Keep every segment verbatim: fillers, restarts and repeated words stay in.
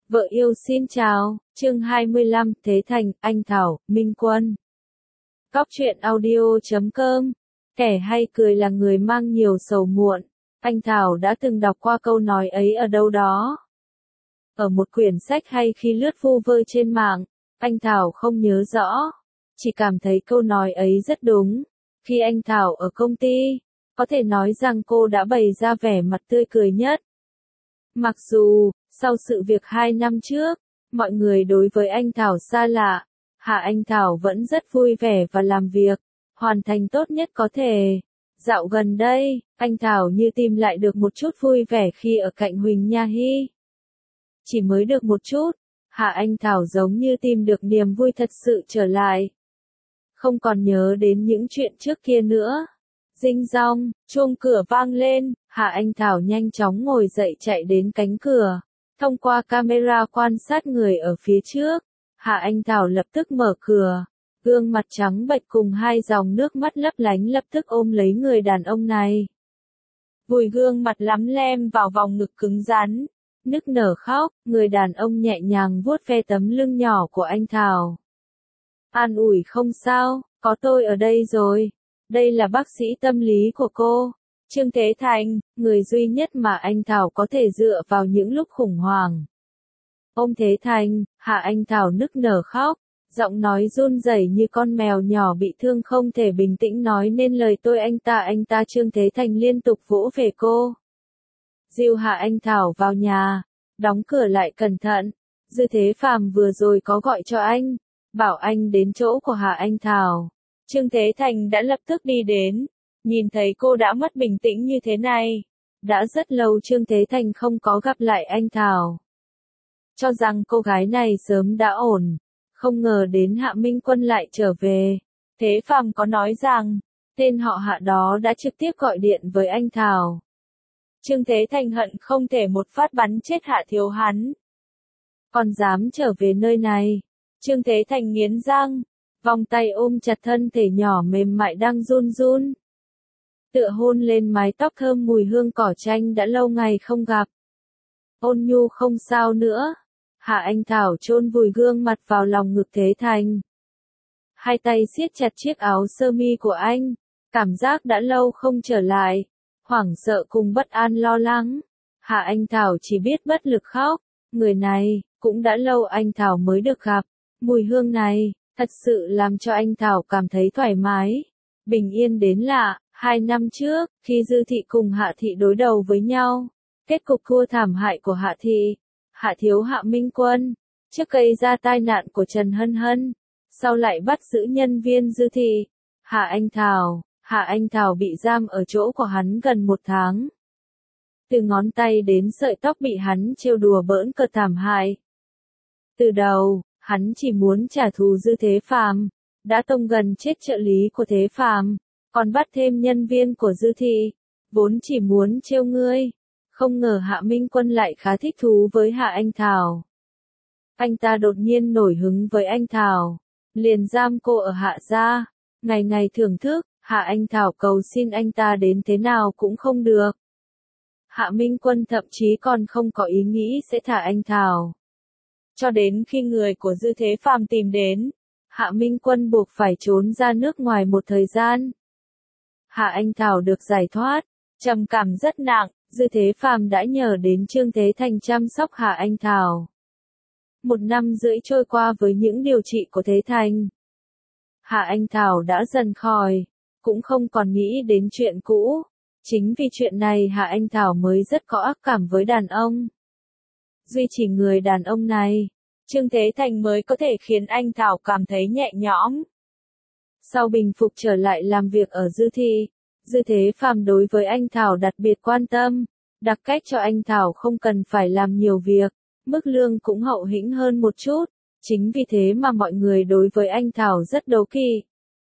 Vợ yêu xin chào, chương hai mươi lăm, Thế Thành, Anh Thảo, Minh Quân. Cóc truyện audio chấm com. Kẻ hay cười là người mang nhiều sầu muộn. Anh Thảo đã từng đọc qua câu nói ấy ở đâu đó. Ở một quyển sách hay khi lướt vu vơ trên mạng, anh Thảo không nhớ rõ. Chỉ cảm thấy câu nói ấy rất đúng. Khi anh Thảo ở công ty, có thể nói rằng cô đã bày ra vẻ mặt tươi cười nhất. Mặc dù, sau sự việc hai năm trước, mọi người đối với anh Thảo xa lạ, Hạ Anh Thảo vẫn rất vui vẻ và làm việc, hoàn thành tốt nhất có thể. Dạo gần đây, anh Thảo như tìm lại được một chút vui vẻ khi ở cạnh Huỳnh Nha Hy. Chỉ mới được một chút, Hạ Anh Thảo giống như tìm được niềm vui thật sự trở lại. Không còn nhớ đến những chuyện trước kia nữa. Ding dong, chuông cửa vang lên, Hạ Anh Thảo nhanh chóng ngồi dậy chạy đến cánh cửa. Thông qua camera quan sát người ở phía trước, Hạ Anh Thảo lập tức mở cửa. Gương mặt trắng bệch cùng hai dòng nước mắt lấp lánh lập tức ôm lấy người đàn ông này. Vùi gương mặt lắm lem vào vòng ngực cứng rắn, nức nở khóc, người đàn ông nhẹ nhàng vuốt ve tấm lưng nhỏ của anh Thảo. An ủi không sao, có tôi ở đây rồi. Đây là bác sĩ tâm lý của cô, Trương Thế Thành, người duy nhất mà anh Thảo có thể dựa vào những lúc khủng hoảng. Ông Thế Thành, Hạ Anh Thảo nức nở khóc, giọng nói run rẩy như con mèo nhỏ bị thương không thể bình tĩnh nói nên lời tôi anh ta anh ta Trương Thế Thành liên tục vỗ về cô. Dìu Hạ Anh Thảo vào nhà, đóng cửa lại cẩn thận, Dư Thế Phàm vừa rồi có gọi cho anh, bảo anh đến chỗ của Hạ Anh Thảo. Trương Thế Thành đã lập tức đi đến, nhìn thấy cô đã mất bình tĩnh như thế này. Đã rất lâu Trương Thế Thành không có gặp lại anh Thảo. Cho rằng cô gái này sớm đã ổn, không ngờ đến Hạ Minh Quân lại trở về. Thế Phàm có nói rằng, tên họ Hạ đó đã trực tiếp gọi điện với anh Thảo. Trương Thế Thành hận không thể một phát bắn chết Hạ thiếu hắn. Còn dám trở về nơi này. Trương Thế Thành nghiến răng, vòng tay ôm chặt thân thể nhỏ mềm mại đang run run. Tựa hôn lên mái tóc thơm mùi hương cỏ chanh đã lâu ngày không gặp. Ôn nhu không sao nữa. Hạ Anh Thảo chôn vùi gương mặt vào lòng ngực Thế Thành. Hai tay siết chặt chiếc áo sơ mi của anh. Cảm giác đã lâu không trở lại. Hoảng sợ cùng bất an lo lắng. Hạ Anh Thảo chỉ biết bất lực khóc. Người này, cũng đã lâu anh Thảo mới được gặp. Mùi hương này, thật sự làm cho anh Thảo cảm thấy thoải mái. Bình yên đến lạ, hai năm trước, khi Dư Thị cùng Hạ Thị đối đầu với nhau. Kết cục thua thảm hại của Hạ Thị. Hạ thiếu Hạ Minh Quân, trước gây ra tai nạn của Trần Hân Hân, sau lại bắt giữ nhân viên Dư Thị. Hạ Anh Thảo, Hạ Anh Thảo bị giam ở chỗ của hắn gần một tháng. Từ ngón tay đến sợi tóc bị hắn trêu đùa bỡn cợt thảm hại. Từ đầu, hắn chỉ muốn trả thù Dư Thế Phàm, đã tông gần chết trợ lý của Thế Phàm, còn bắt thêm nhân viên của Dư Thị, vốn chỉ muốn trêu ngươi. Không ngờ Hạ Minh Quân lại khá thích thú với Hạ Anh Thảo. Anh ta đột nhiên nổi hứng với anh Thảo, liền giam cô ở Hạ gia, ngày ngày thưởng thức, Hạ Anh Thảo cầu xin anh ta đến thế nào cũng không được. Hạ Minh Quân thậm chí còn không có ý nghĩ sẽ thả anh Thảo. Cho đến khi người của Dư Thế Phàm tìm đến, Hạ Minh Quân buộc phải trốn ra nước ngoài một thời gian. Hạ Anh Thảo được giải thoát, trầm cảm rất nặng, Dư Thế Phàm đã nhờ đến Trương Thế Thành chăm sóc Hạ Anh Thảo. Một năm rưỡi trôi qua với những điều trị của Thế Thành. Hạ Anh Thảo đã dần khỏi, cũng không còn nghĩ đến chuyện cũ. Chính vì chuyện này Hạ Anh Thảo mới rất có ác cảm với đàn ông. Duy chỉ người đàn ông này, Trương Thế Thành mới có thể khiến anh Thảo cảm thấy nhẹ nhõm. Sau bình phục trở lại làm việc ở Dư Thị, Dư Thế Phàm đối với anh Thảo đặc biệt quan tâm, đặc cách cho anh Thảo không cần phải làm nhiều việc, mức lương cũng hậu hĩnh hơn một chút, chính vì thế mà mọi người đối với anh Thảo rất đố kỵ.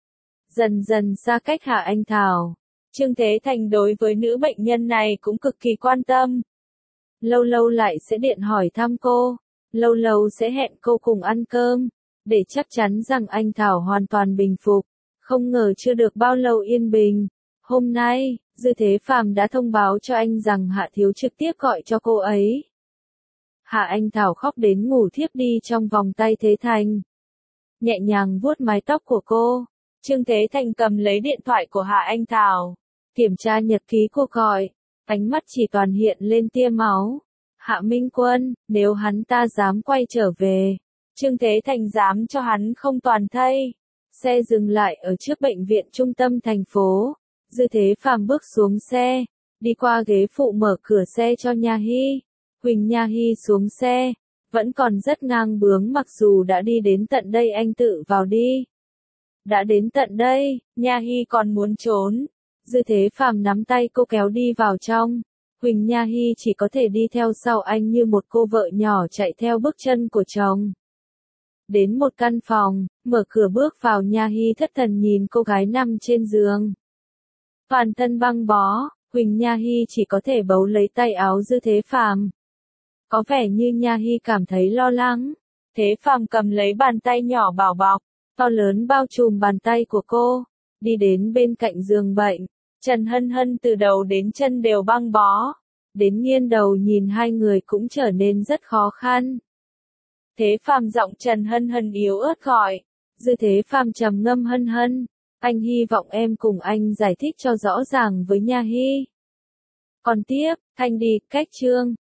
Dần dần xa cách Hạ Anh Thảo, Trương Thế Thành đối với nữ bệnh nhân này cũng cực kỳ quan tâm. Lâu lâu lại sẽ điện hỏi thăm cô, lâu lâu sẽ hẹn cô cùng ăn cơm, để chắc chắn rằng anh Thảo hoàn toàn bình phục. Không ngờ chưa được bao lâu yên bình. Hôm nay, Dư Thế Phàm đã thông báo cho anh rằng Hạ thiếu trực tiếp gọi cho cô ấy. Hạ Anh Thảo khóc đến ngủ thiếp đi trong vòng tay Thế Thành. Nhẹ nhàng vuốt mái tóc của cô. Trương Thế Thành cầm lấy điện thoại của Hạ Anh Thảo. Kiểm tra nhật ký cuộc gọi. Ánh mắt chỉ toàn hiện lên tia máu. Hạ Minh Quân, nếu hắn ta dám quay trở về. Trương Thế Thành dám cho hắn không toàn thây. Xe dừng lại ở trước bệnh viện trung tâm thành phố. Dư Thế Phàm bước xuống xe. Đi qua ghế phụ mở cửa xe cho Nha Hy. Huỳnh Nha Hy xuống xe. Vẫn còn rất ngang bướng mặc dù đã đi đến tận đây anh tự vào đi. Đã đến tận đây, Nha Hy còn muốn trốn. Dư Thế Phàm nắm tay cô kéo đi vào trong. Huỳnh Nha Hy chỉ có thể đi theo sau anh như một cô vợ nhỏ chạy theo bước chân của chồng. Đến một căn phòng, mở cửa bước vào Nha Hy thất thần nhìn cô gái nằm trên giường. Toàn thân băng bó, Huỳnh Nha Hy chỉ có thể bấu lấy tay áo Dư Thế Phàm. Có vẻ như Nha Hy cảm thấy lo lắng. Thế Phàm cầm lấy bàn tay nhỏ bảo bọc, to lớn bao trùm bàn tay của cô. Đi đến bên cạnh giường bệnh. Trần Hân Hân từ đầu đến chân đều băng bó. Đến nghiêng đầu nhìn hai người cũng trở nên rất khó khăn. Thế Phàm giọng Trần Hân Hân yếu ớt gọi. Dư Thế Phàm trầm ngâm Hân Hân. Anh hy vọng em cùng anh giải thích cho rõ ràng với Nha Hy. Còn tiếp, Thanh đi, cách chương.